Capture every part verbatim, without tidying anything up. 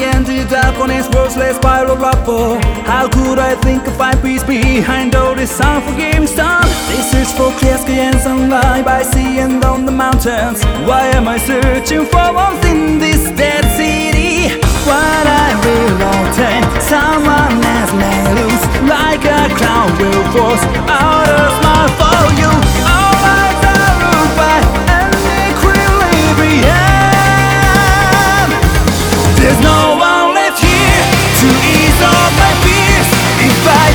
ended up on this worthless spiral rubble. How could I think of find peace behind all this unforgiving storm? This is for clear sky and sunlight by sea and on the mountains. Why am I searching for warmth in this dead city? What I will obtain, someone else may lose. Like a cloud will force out a smile for you. All lives are ruled by an equilibrium. There's no one left here to ease all my fears if I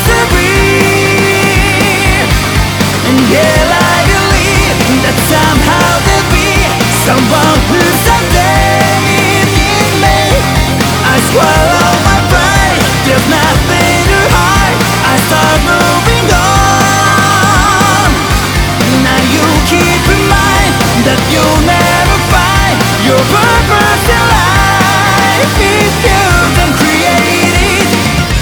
persevere. And yet I believe that somehow there'll be someone who someday in me. I swallow my pride, there's nothing to hide. I start moving on. Now you keep in mind that you'll never find your purpose in life if you don't create it.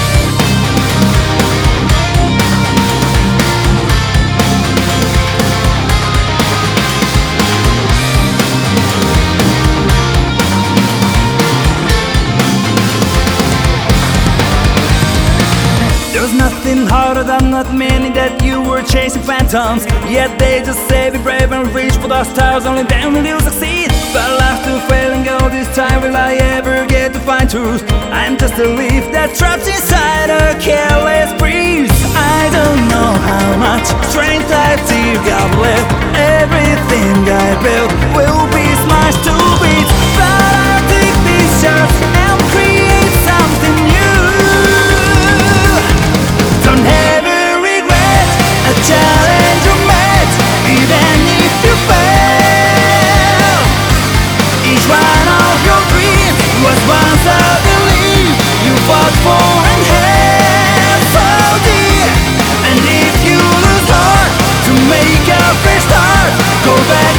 There's nothing harder than admitting that you were chasing phantoms. Yet they just say be brave and reach for the stars, only then will you succeed. But after failing all this time, will I ever get to find truth? I'm just a leaf that traps inside a careless breeze. I don't know how much strength I've still got left. Everything I built will be smashed to bits. But I'll take these shots and create something new. Don't ever regret a challenge you met, even if you fail. Each one of your dreams was once a belief you fought for and held so dear. And if you lose heart to make a fresh start, go back.